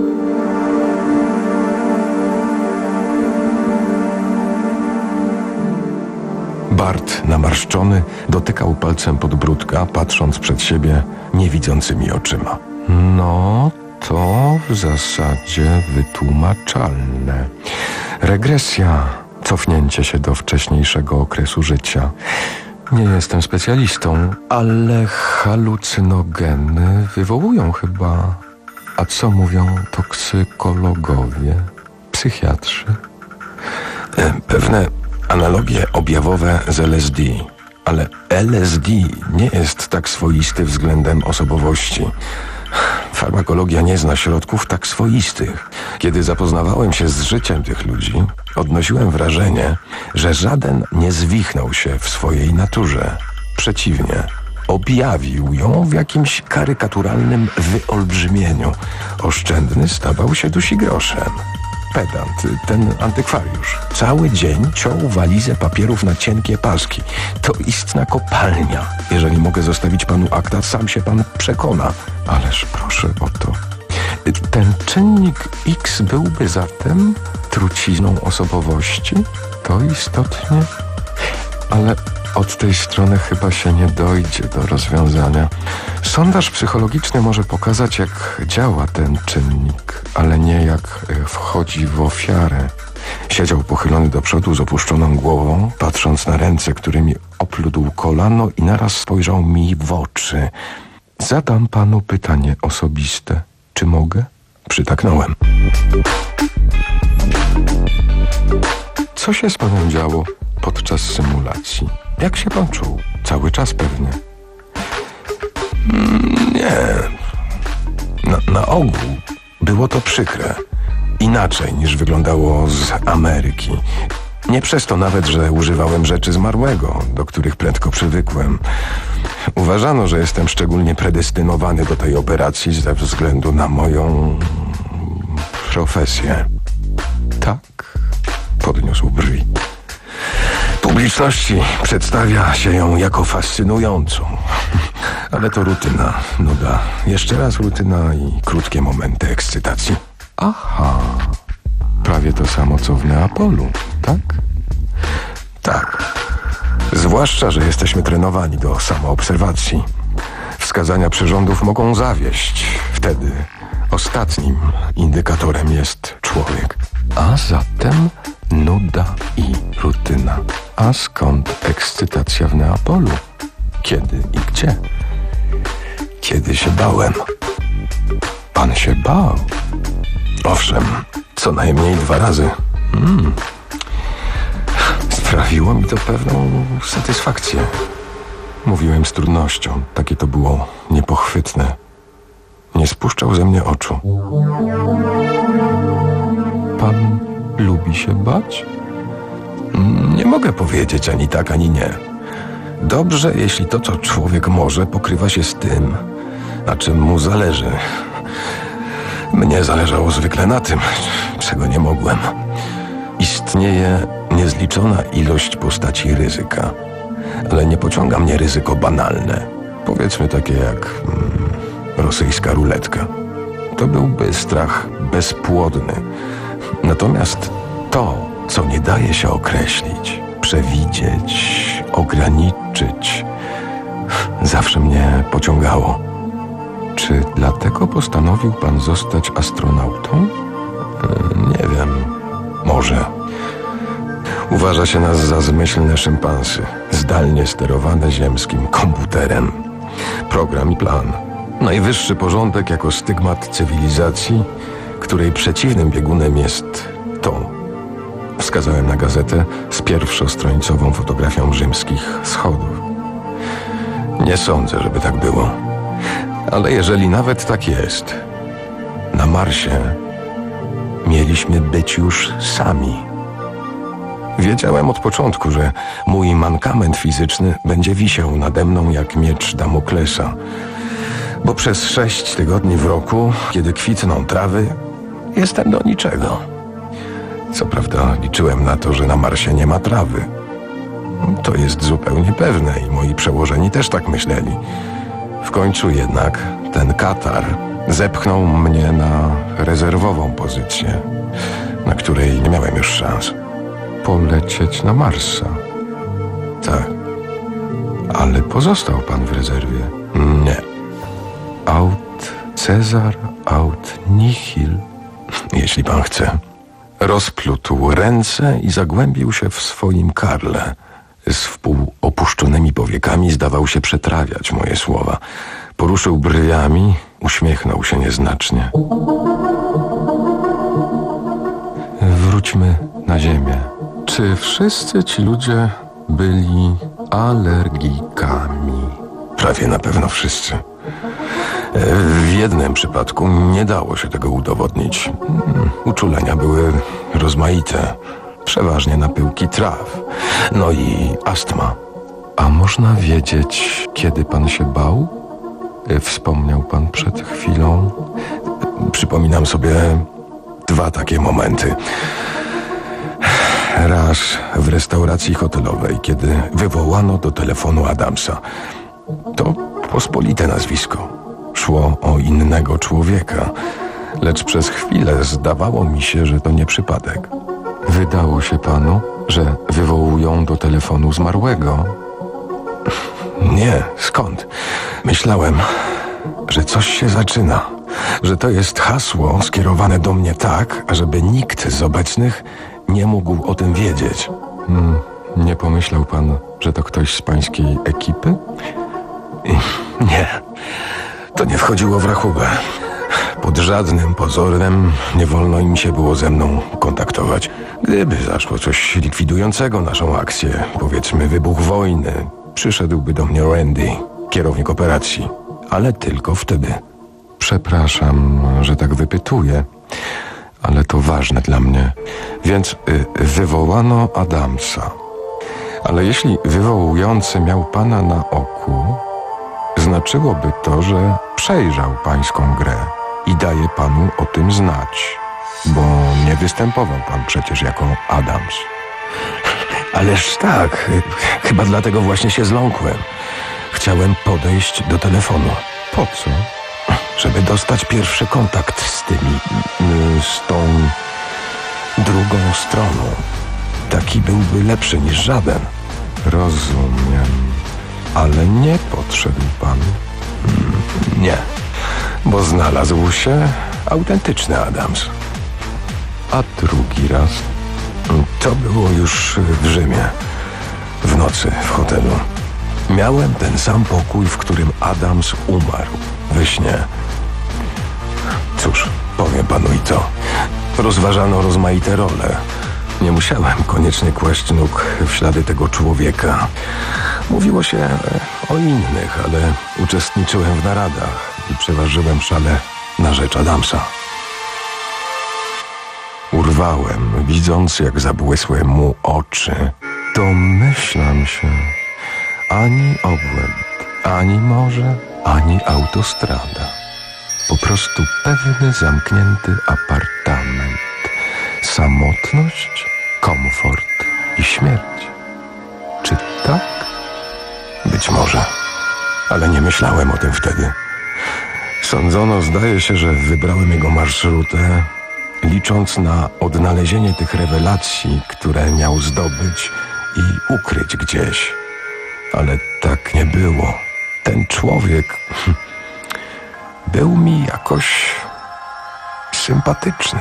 Bart, namarszczony, dotykał palcem podbródka, patrząc przed siebie niewidzącymi oczyma. No, to w zasadzie wytłumaczalne. Regresja, cofnięcie się do wcześniejszego okresu życia. Nie jestem specjalistą, ale halucynogeny wywołują chyba... A co mówią toksykologowie, psychiatrzy? Pewne... analogie objawowe z L S D, ale L S D nie jest tak swoisty względem osobowości. Farmakologia nie zna środków tak swoistych. Kiedy zapoznawałem się z życiem tych ludzi, odnosiłem wrażenie, że żaden nie zwichnął się w swojej naturze. Przeciwnie, objawił ją w jakimś karykaturalnym wyolbrzymieniu. Oszczędny stawał się dusigroszem. Pedant, ten antykwariusz, cały dzień ciął walizę papierów na cienkie paski. To istna kopalnia. Jeżeli mogę zostawić panu akta, sam się pan przekona. Ależ proszę o to. Ten czynnik X byłby zatem trucizną osobowości? To istotnie? Ale od tej strony chyba się nie dojdzie do rozwiązania. Sondaż psychologiczny może pokazać, jak działa ten czynnik, ale nie jak wchodzi w ofiarę. Siedział pochylony do przodu z opuszczoną głową, patrząc na ręce, którymi oplódł kolano i naraz spojrzał mi w oczy. Zadam panu pytanie osobiste. Czy mogę? Przytaknąłem. Co się z panem działo podczas symulacji? Jak się pan czuł? Cały czas pewnie. Mm, nie. Na, na ogół było to przykre. Inaczej niż wyglądało z Ameryki. Nie przez to nawet, że używałem rzeczy zmarłego, do których prędko przywykłem. Uważano, że jestem szczególnie predestynowany do tej operacji ze względu na moją profesję. Tak, podniósł brwi. Publiczności przedstawia się ją jako fascynującą. Ale to rutyna, nuda. Jeszcze raz rutyna i krótkie momenty ekscytacji. Aha, prawie to samo co w Neapolu, tak? Tak. Zwłaszcza, że jesteśmy trenowani do samoobserwacji. Wskazania przyrządów mogą zawieść. Wtedy ostatnim indykatorem jest człowiek. A zatem nuda i rutyna. A skąd ekscytacja w Neapolu? Kiedy i gdzie? Kiedy się bałem. Pan się bał? Owszem, co najmniej dwa razy. Hmm. Sprawiło mi to pewną satysfakcję. Mówiłem z trudnością. Takie to było niepochwytne. Nie spuszczał ze mnie oczu. Pan lubi się bać? Nie mogę powiedzieć ani tak, ani nie. Dobrze, jeśli to, co człowiek może, pokrywa się z tym, na czym mu zależy. Mnie zależało zwykle na tym, czego nie mogłem. Istnieje niezliczona ilość postaci ryzyka, ale nie pociąga mnie ryzyko banalne. Powiedzmy takie jak mm, rosyjska ruletka. To byłby strach bezpłodny. Natomiast to, co nie daje się określić, przewidzieć, ograniczyć, zawsze mnie pociągało. Czy dlatego postanowił pan zostać astronautą? Nie wiem. Może. Uważa się nas za zmyślne szympansy, zdalnie sterowane ziemskim komputerem. Program i plan. Najwyższy porządek jako stygmat cywilizacji, której przeciwnym biegunem jest to. Wskazałem na gazetę z pierwszostronicową fotografią rzymskich schodów. Nie sądzę, żeby tak było. Ale jeżeli nawet tak jest, na Marsie mieliśmy być już sami. Wiedziałem od początku, że mój mankament fizyczny będzie wisiał nade mną jak miecz Damoklesa, bo przez sześć tygodni w roku, kiedy kwitną trawy, jestem do niczego. Co prawda liczyłem na to, że na Marsie nie ma trawy. To jest zupełnie pewne i moi przełożeni też tak myśleli. W końcu jednak ten Katar zepchnął mnie na rezerwową pozycję, na której nie miałem już szans. Polecieć na Marsa? Tak. Ale pozostał pan w rezerwie? Nie. Aut Cezar, aut nihil. Jeśli pan chce. Rozplótł ręce i zagłębił się w swoim karle. Z wpół opuszczonymi powiekami zdawał się przetrawiać moje słowa. Poruszył brwiami, uśmiechnął się nieznacznie. Wróćmy na ziemię. Czy wszyscy ci ludzie byli alergikami? Prawie na pewno wszyscy. W jednym przypadku nie dało się tego udowodnić. Uczulenia były rozmaite. Przeważnie na pyłki traw. No i astma. A można wiedzieć, kiedy pan się bał? Wspomniał pan przed chwilą. Przypominam sobie dwa takie momenty. Raz w restauracji hotelowej, kiedy wywołano do telefonu Adamsa. To pospolite nazwisko. Szło o innego człowieka, lecz przez chwilę zdawało mi się, że to nie przypadek. Wydało się panu, że wywołują do telefonu zmarłego? Nie, skąd? Myślałem, że coś się zaczyna, że to jest hasło skierowane do mnie tak, ażeby nikt z obecnych nie mógł o tym wiedzieć. Hmm, nie pomyślał pan, że to ktoś z pańskiej ekipy? Nie, to nie wchodziło w rachubę. Pod żadnym pozorem nie wolno im się było ze mną kontaktować. Gdyby zaszło coś likwidującego naszą akcję, powiedzmy wybuch wojny, przyszedłby do mnie Randy, kierownik operacji, ale tylko wtedy. Przepraszam, że tak wypytuję, ale to ważne dla mnie. Więc y, wywołano Adamsa. Ale jeśli wywołujący miał pana na oku, znaczyłoby to, że przejrzał pańską grę i daje panu o tym znać, bo nie występował pan przecież jako Adams. Ależ tak, chyba dlatego właśnie się zląkłem. Chciałem podejść do telefonu. Po co? Żeby dostać pierwszy kontakt z tymi, z tą drugą stroną. Taki byłby lepszy niż żaden. Rozumiem. Ale nie podszedł pan? Nie, bo znalazł się autentyczny Adams. A drugi raz? To było już w Rzymie. W nocy w hotelu. Miałem ten sam pokój, w którym Adams umarł. We śnie. Cóż, powiem panu i to. Rozważano rozmaite role. Nie musiałem koniecznie kłaść nóg w ślady tego człowieka. Mówiło się o innych, ale uczestniczyłem w naradach i przeważyłem szale na rzecz Adamsa. Urwałem, widząc jak zabłysły mu oczy. Domyślam się. ani obłęd, ani morze, ani autostrada. Po prostu pewny zamknięty apartament. Samotność, komfort i śmierć. Czy tak? Być może, ale nie myślałem o tym wtedy. Sądzono, zdaje się, że wybrałem jego marszrutę, licząc na odnalezienie tych rewelacji, które miał zdobyć i ukryć gdzieś. Ale tak nie było. Ten człowiek był mi jakoś sympatyczny.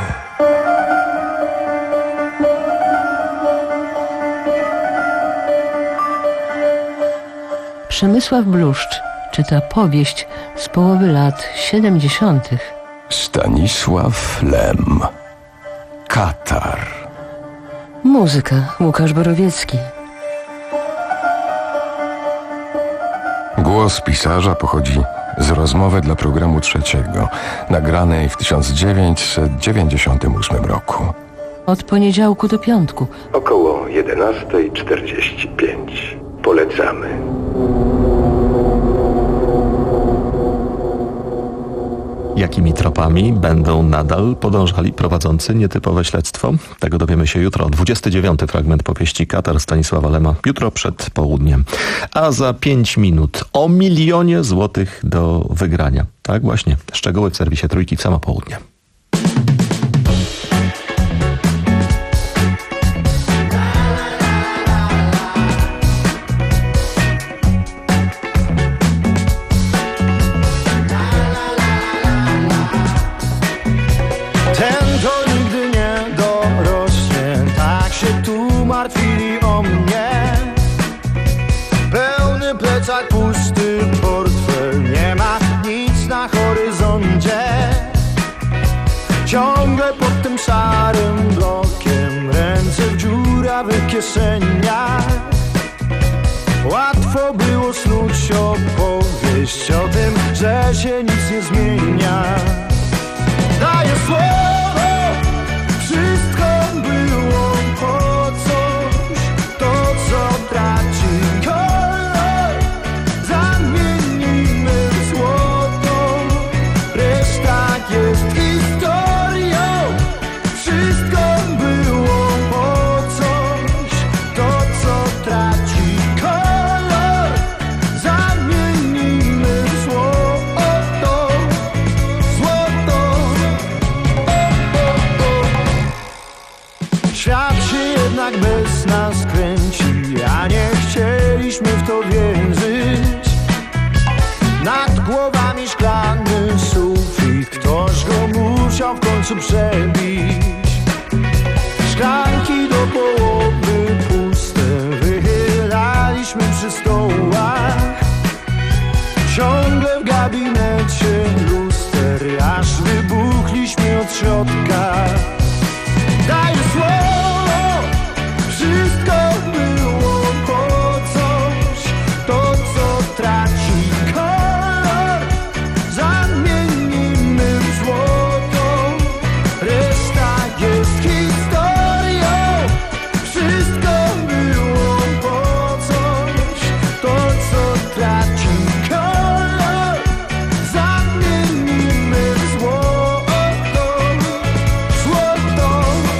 Przemysław Bluszcz czyta powieść z połowy lat siedemdziesiątych. Stanisław Lem. Katar. Muzyka Łukasz Borowiecki. Głos pisarza pochodzi z rozmowy dla programu trzeciego, nagranej w tysiąc dziewięćset dziewięćdziesiątym ósmym roku. Od poniedziałku do piątku. Około jedenasta czterdzieści pięć. Polecamy. Jakimi tropami będą nadal podążali prowadzący nietypowe śledztwo? Tego dowiemy się jutro. dwudziesty dziewiąty fragment powieści Katar Stanisława Lema. Jutro przed południem. A za pięć minut o milionie złotych do wygrania. Tak właśnie. Szczegóły w serwisie Trójki w samo południe. Martwili o mnie. Pełny plecak, pusty portfel, nie ma nic na horyzoncie. Ciągle pod tym szarym blokiem, ręce w dziurawych kieszeniach. Łatwo było snuć opowieść o tym, że się nic nie zmienia. Daję słowo, wszystko było po to, co traci kolor, zamienimy w złoto. Reszta jest historią. Wszystko było po coś. To, co traci kolor, zamienimy w złoto. Złoto. O, o, o. Świat się jednak bez nas kręci, a nie chcieliśmy w to wierzyć. Nad głowami szklany sufit, ktoś go musiał w końcu przebić. Szklanki do połowy puste, wychylaliśmy przy stołach. Ciągle w gabinecie luster, aż wybuchliśmy od środka. Daję słowo, wszystko było po coś. To, co traci kolor, zamienimy w złoto. Reszta jest historią. Wszystko było po coś. To, co traci kolor, zamienimy w złoto. Złoto.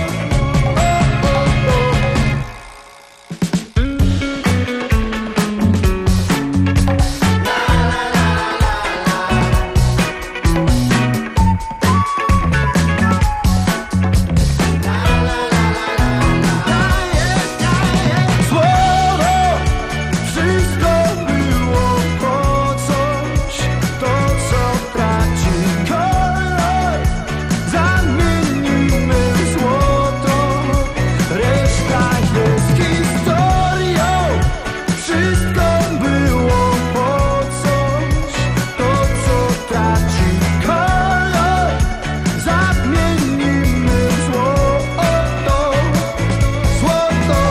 Słowo, wszystko było po coś. To, co traci kolor, zamienimy w złoto. Reszta jest historią. Wszystko było po coś. To, co traci kolor, zamienimy w złoto. Złoto.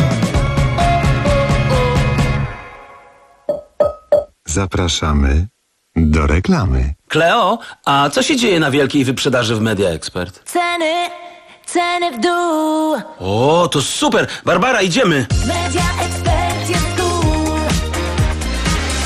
Zapraszamy do reklamy. Kleo, a co się dzieje na wielkiej wyprzedaży w Media Expert? Ceny, ceny w dół. O, to super! Barbara, idziemy! Media Expert jest cool.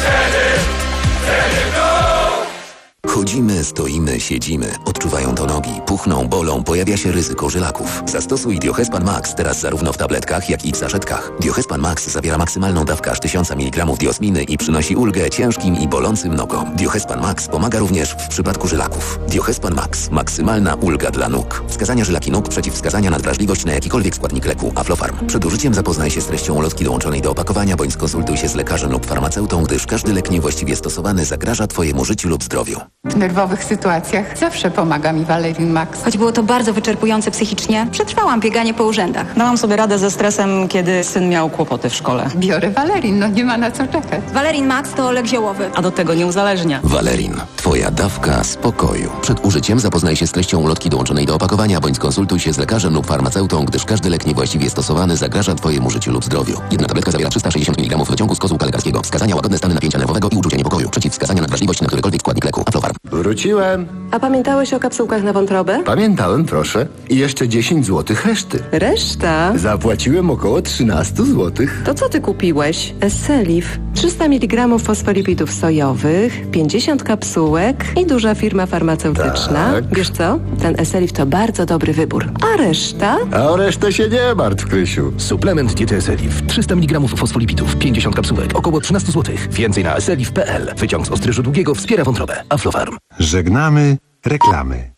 Chodzimy, stoimy, siedzimy. Odczuwają to nogi, puchną, bolą, pojawia się ryzyko żylaków. Zastosuj Diohespan Max teraz zarówno w tabletkach, jak i w saszetkach. Diohespan Max zawiera maksymalną dawkę aż tysiąc miligramów diosminy i przynosi ulgę ciężkim i bolącym nogom. Diohespan Max pomaga również w przypadku żylaków. Diohespan Max. Maksymalna ulga dla nóg. Wskazania żylaki nóg, przeciwwskazania na wrażliwość na jakikolwiek składnik leku. Aflofarm. Przed użyciem zapoznaj się z treścią ulotki dołączonej do opakowania, bądź skonsultuj się z lekarzem lub farmaceutą, gdyż każdy lek niewłaściwie stosowany zagraża Twojemu życiu lub zdrowiu. W nerwowych sytuacjach zawsze pomaga mi Valerin Max. Choć było to bardzo wyczerpujące psychicznie, przetrwałam bieganie po urzędach. Dałam sobie radę ze stresem, kiedy syn miał kłopoty w szkole. Biorę Valerin, no nie ma na co czekać. Valerin Max to lek ziołowy. A do tego nie uzależnia. Valerin. Twoja dawka spokoju. Przed użyciem zapoznaj się z treścią ulotki dołączonej do opakowania, bądź skonsultuj się z lekarzem lub farmaceutą, gdyż każdy lek niewłaściwie stosowany zagraża Twojemu życiu lub zdrowiu. Jedna tabletka zawiera trzysta sześćdziesiąt miligramów wyciągu z kozłka lekarskiego. Wskazania łagodne stany napięcia nerwowego i uczucie niepokoju. Przeciwwskazania na wrażliwość na którykolwiek składnik leku. Aflofarm. Wróciłem. A pamiętałeś o kapsułkach na wątrobę? Pamiętałem, proszę. I jeszcze dziesięć złotych reszty. Reszta? Zapłaciłem około trzynaście złotych. To co ty kupiłeś? Esselif. trzysta miligramów fosfolipidów sojowych, pięćdziesiąt kapsułek i duża firma farmaceutyczna. Tak. Wiesz co? Ten Esselif to bardzo dobry wybór. A reszta? A o resztę się nie martw, Krysiu. Suplement diety Esselif. trzysta miligramów fosfolipidów, pięćdziesiąt kapsułek, około trzynaście złotych. Więcej na esselif kropka p l. Wyciąg z ostryżu długiego wspiera wątrobę. Aflofarm. Żegnamy reklamy.